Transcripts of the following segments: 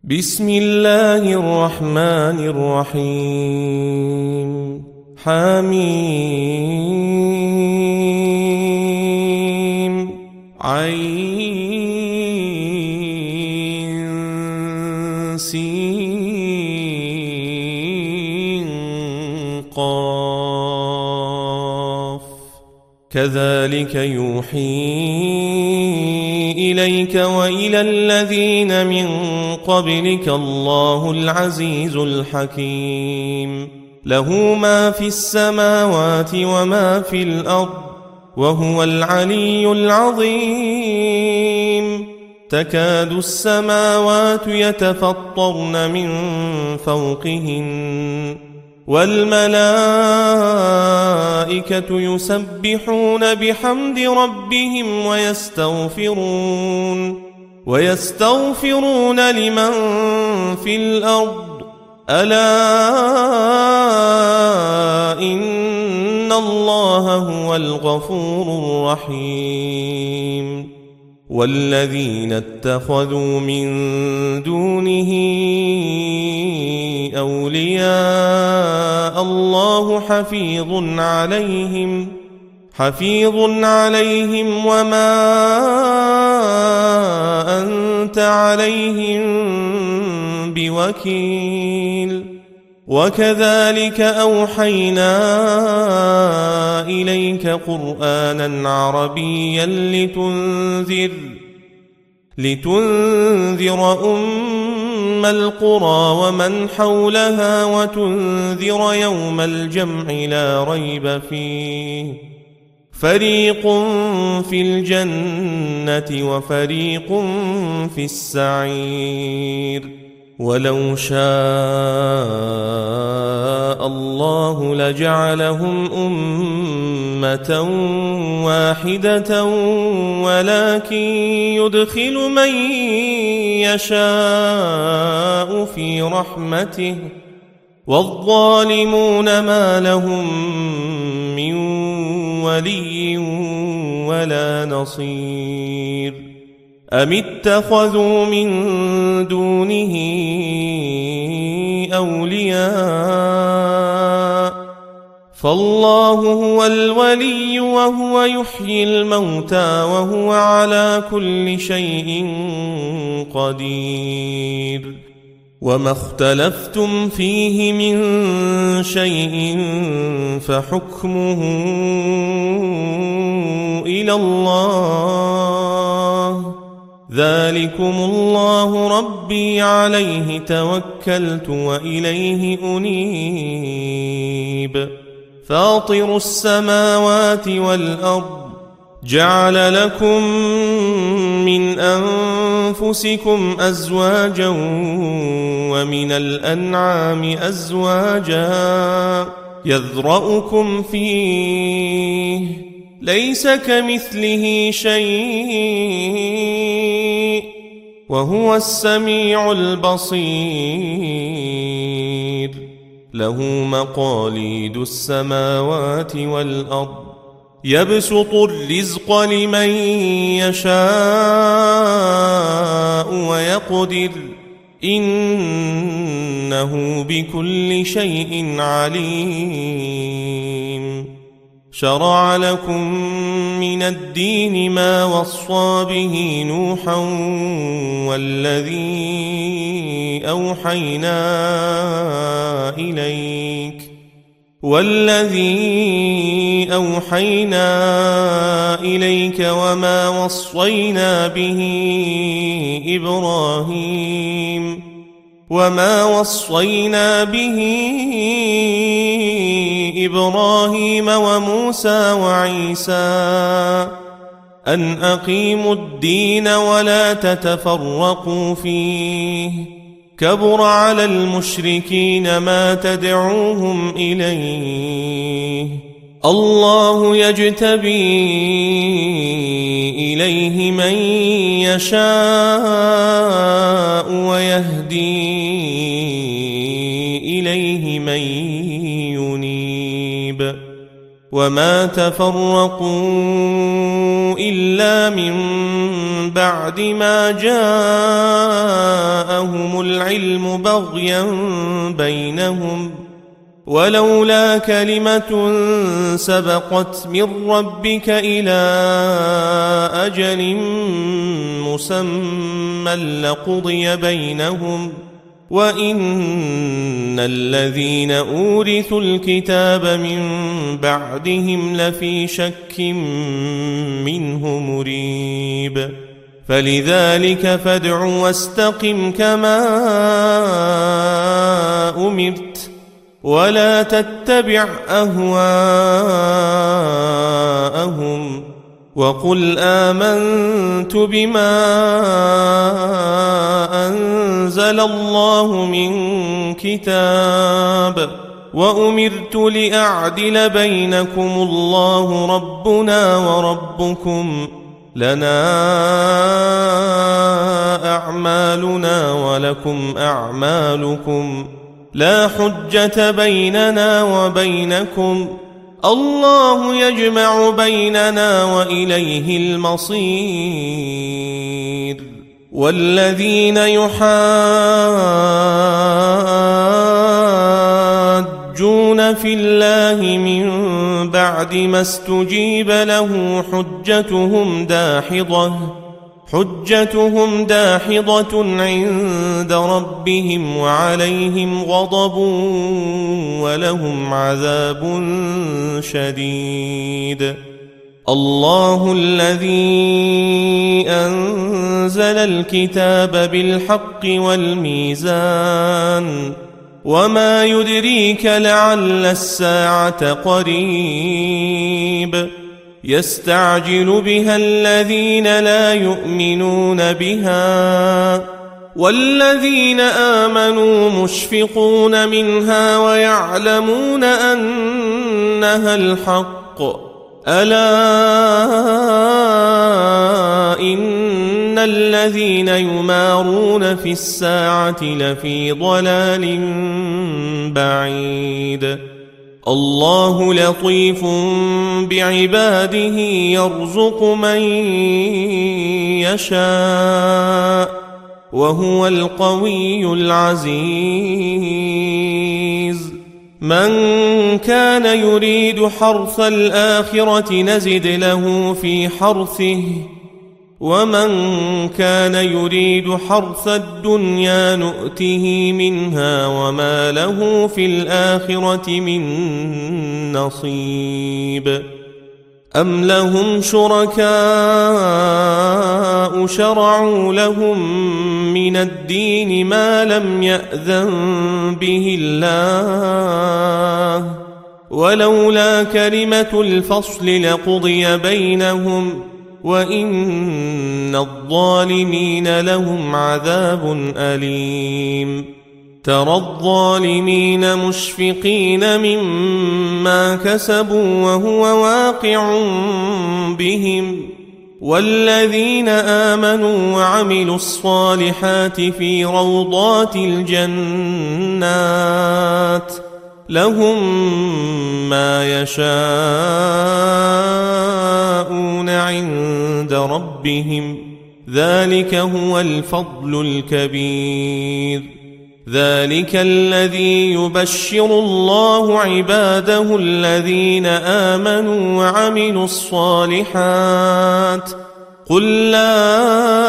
بسم الله الرحمن الرحيم حميم عين سين قاف كذلك يوحي إليك وإلى الذين من قبلك الله العزيز الحكيم له ما في السماوات وما في الأرض وهو العلي العظيم تكاد السماوات يتفطرن من فوقهن والملائكة يسبحون بحمد ربهم ويستغفرون لمن في الأرض ألا إن الله هو الغفور الرحيم والذين اتخذوا من دونه أولياء الله حفيظ عليهم وما أنت عليهم بوكيل وكذلك أوحينا إليك قرآنا عربيا لتنذر أم القرى ومن حولها وتنذر يوم الجمع لا ريب فيه فريق في الجنة وفريق في السعير ولو شاء الله لجعلهم أمة واحدة ولكن يدخل من يشاء في رحمته والظالمون ما لهم من ولي ولا نصير أم اتخذوا من دونه أولياء فالله هو الولي وهو يحيي الموتى وهو على كل شيء قدير وما اختلفتم فيه من شيء فحكمه إلى الله ذلكم الله ربي عليه توكلت وإليه أنيب فاطر السماوات والأرض جعل لكم من أنفسكم أزواجا ومن الأنعام أزواجا يذرأكم فيه ليس كمثله شيء وهو السميع البصير له مقاليد السماوات والأرض يبسط الرزق لمن يشاء ويقدر إنه بكل شيء عليم شرع لكم من الدين ما وصى به نوحا والذي أوحينا إليك وما وصينا به إبراهيم وموسى وعيسى أن أقيموا الدين ولا تتفرقوا فيه كبر على المشركين ما تدعوهم إليه الله يجتبي إليه من يشاء ويهدي إليه من ينيب وما تفرقوا إلا من بعد ما جاءهم العلم بغيا بينهم، ولولا كلمة سبقت من ربك إلى أجل مسمى لقضي بينهم، وإن الذين أورثوا الكتاب من بعدهم لفي شك منه مريب. فلذلك فادع واستقم كما أمرت، ولا تتبع أهواءهم، وقل آمنت بما أنزل الله من كتاب، وأمرت لأعدل بينكم الله ربنا وربكم، لنا أعمالنا ولكم أعمالكم، لا حجة بيننا وبينكم، الله يجمع بيننا وإليه المصير. والذين يحاجون في الله من بعد ما استجيب له حجتهم داحضة عند ربهم، وعليهم غضب ولهم عذاب شديد. الله الذي أنزل الكتاب بالحق والميزان، وما يدريك لعل الساعة قريب، يستعجل بها الذين لا يؤمنون بها، والذين آمنوا مشفقون منها ويعلمون أنها الحق. ألا إن الذين يمارون في الساعة لفي ضلال بعيد. الله لطيف بعباده يرزق من يشاء، وهو القوي العزيز. من كان يريد حرث الآخرة نزد له في حرثه، ومن كان يريد حرث الدنيا نؤته منها وما له في الآخرة من نصيب. أم لهم شركاء شرعوا لهم من الدين ما لم يأذن به الله، ولولا كلمة الفصل لقضي بينهم، وإن الظالمين لهم عذاب أليم. ترى الظالمين مشفقين مما كسبوا وهو واقع بهم، والذين آمنوا وعملوا الصالحات في روضات الجنات، لهم ما يشاءون عند ربهم، ذلك هو الفضل الكبير. ذلك الذي يبشر الله عباده الذين آمنوا وعملوا الصالحات. قل لا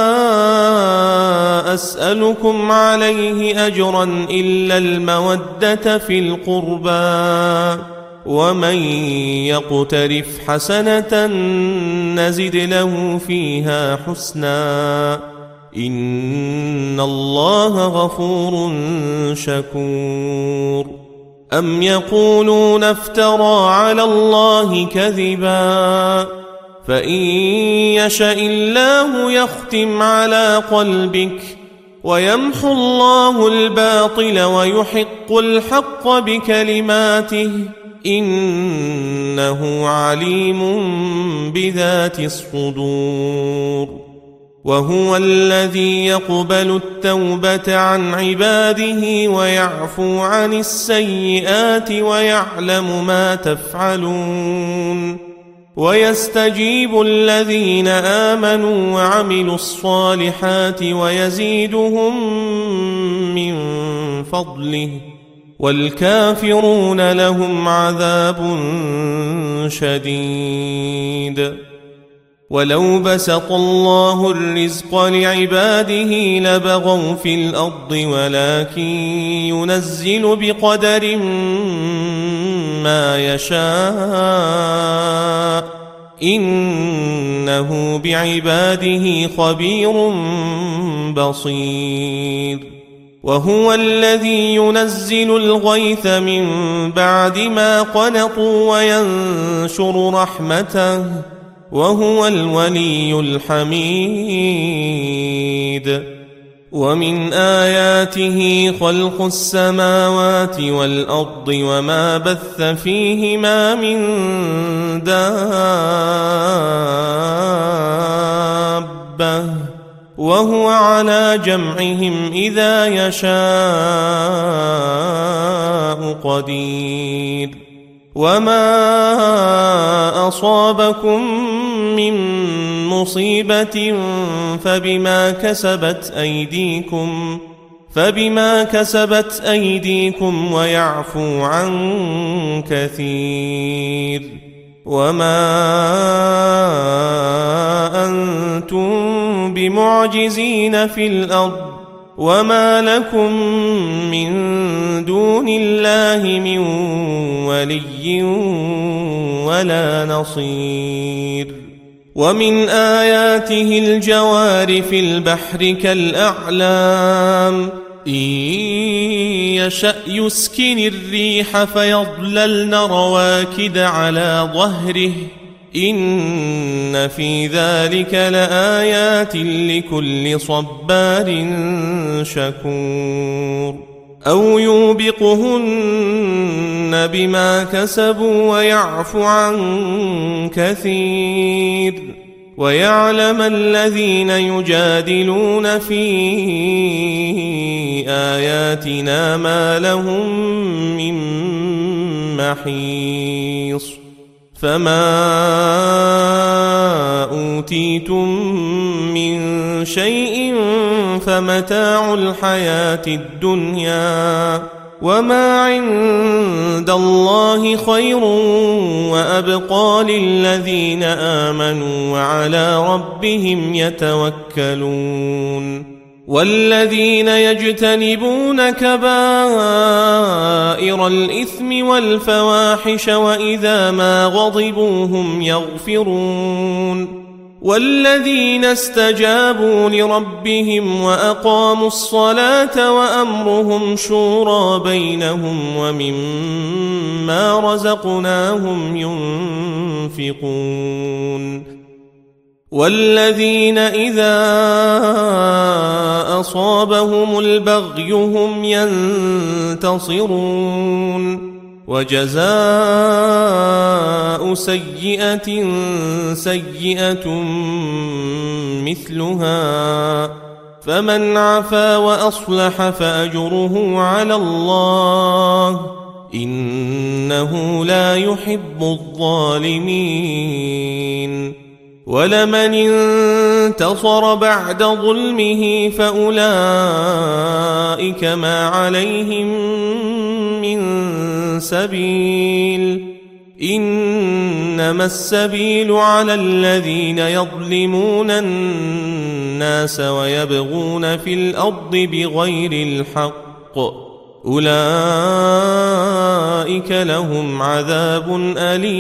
أسألكم عليه أجرا إلا المودة في القربى، ومن يقترف حسنة نزد له فيها حسنا، إن الله غفور شكور. أم يقولون افترى على الله كذبا، فإن يشأ الله يختم على قلبك، ويمحو الله الباطل ويحق الحق بكلماته، إنه عليم بذات الصدور. وهو الذي يقبل التوبة عن عباده ويعفو عن السيئات ويعلم ما تفعلون ويستجيب الذين آمنوا وعملوا الصالحات ويزيدهم من فضله والكافرون لهم عذاب شديد. ولو بسط الله الرزق لعباده لبغوا في الأرض ولكن ينزل بقدر ما يشاء إنه بعباده خبير بصير. وهو الذي ينزل الغيث من بعد ما قنطوا وينشر رحمته وهو الولي الحميد. ومن آياته خلق السماوات والأرض وما بث فيهما من دابة وهو على جمعهم إذا يشاء قدير. وما أصابكم من مصيبة فبما كسبت أيديكم ويعفو عن كثير. وما أنتم بمعجزين في الأرض وما لكم من دون الله من ولي ولا نصير. ومن آياته الجوار في البحر كالأعلام إن يشأ يسكن الريح فيظللن رواكد على ظهره إن في ذلك لآيات لكل صبار شكور. أو يوبقهن بما كسبوا ويعفو عن كثير ويعلم الذين يجادلون في آياتنا ما لهم من محيص. فما أوتيتم من شيء فمتاع الحياة الدنيا وما عند الله خير وأبقى للذين آمنوا وعلى ربهم يتوكلون. والذين يجتنبون كبائر الإثم والفواحش وإذا ما غضبوا هم يغفرون. والذين استجابوا لربهم وأقاموا الصلاة وأمرهم شورى بينهم ومما رزقناهم ينفقون. والذين إذا أصابهم البغي هم ينتصرون. وجزاء سيئة سيئة مثلها فمن عفا وأصلح فأجره على الله إنه لا يحب الظالمين. ولمن انتصر بعد ظلمه فأولئك ما عليهم من سبيل إنما السبيل على الذين يظلمون الناس ويبغون في الأرض بغير الحق أولئك لهم عذاب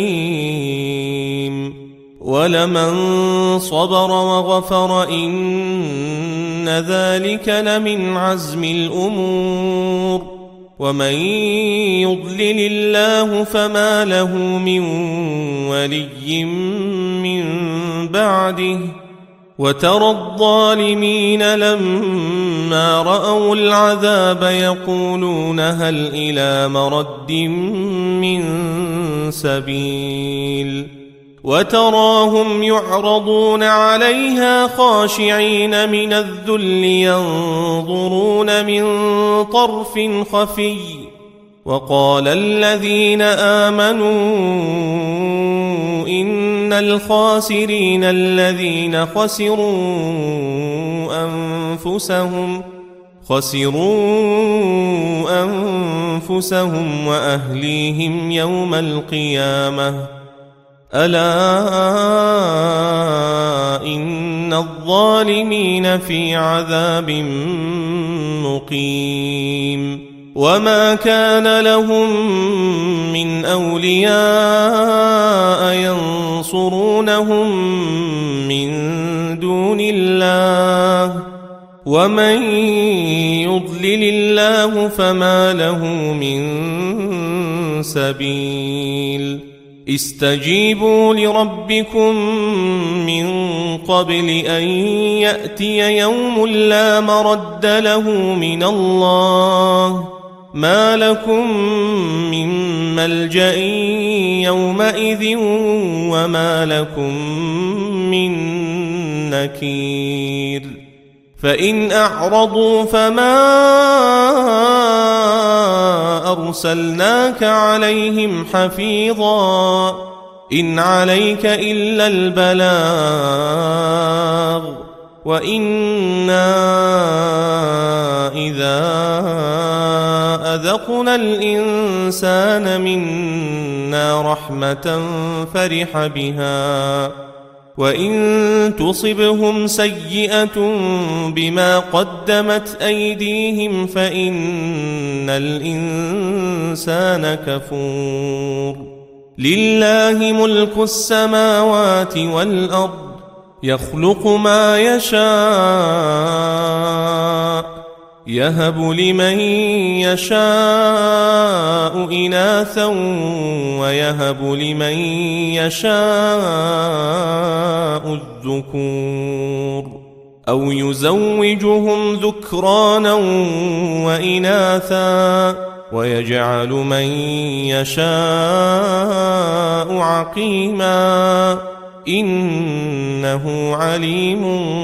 أليم. ولمن صبر وغفر إن ذلك لمن عزم الأمور. ومن يضلل الله فما له من ولي من بعده. وترى الظالمين لما رأوا العذاب يقولون هل إلى مرد من سبيل وتراهم يعرضون عليها خاشعين من الذل ينظرون من طرف خفي وقال الذين آمنوا إن الخاسرين الذين خسروا أنفسهم وأهليهم يوم القيامة ألا إن الظالمين في عذاب مقيم وما كان لهم من أولياء ينصرونهم من دون الله ومن يضلل الله فما له من سبيل استجيبوا لربكم من قبل أن يأتي يوم لا مرد له من الله ما لكم من ملجأ يومئذ وما لكم من نكير فإن أعرضوا فما أرسلناك عليهم حفيظا إن عليك إلا البلاغ وإنا إذا أذقنا الإنسان منا رحمة فرح بها وإن تصبهم سيئة بما قدمت أيديهم فإن الإنسان كفور لله ملك السماوات والأرض يخلق ما يشاء يهب لمن يشاء إناثا ويهب لمن يشاء الذكور أو يزوجهم ذكرانا وإناثا ويجعل من يشاء عقيما إنه عليم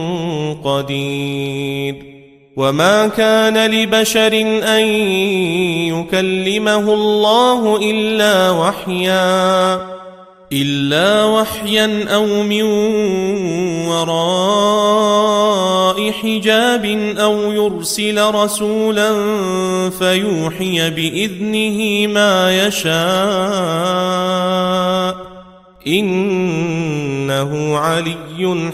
قدير وما كان لبشر أن يكلمه الله إلا وحيا أو من وراء حجاب أو يرسل رسولا فيوحي بإذنه ما يشاء إنه علي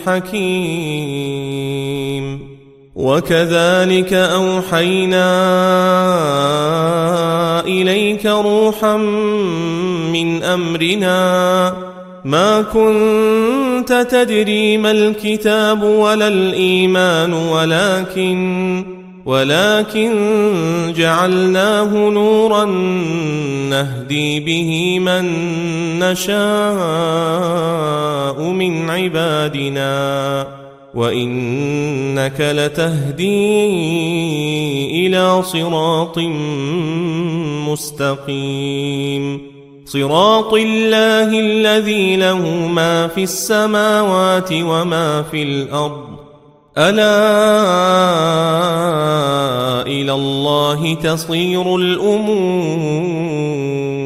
حكيم وكذلك أوحينا إليك روحا من أمرنا ما كنت تدري ما الكتاب ولا الإيمان ولكن جعلناه نورا نهدي به من نشاء من عبادنا وإنك لتهدي إلى صراط مستقيم صراط الله الذي له ما في السماوات وما في الأرض ألا إلى الله تصير الأمور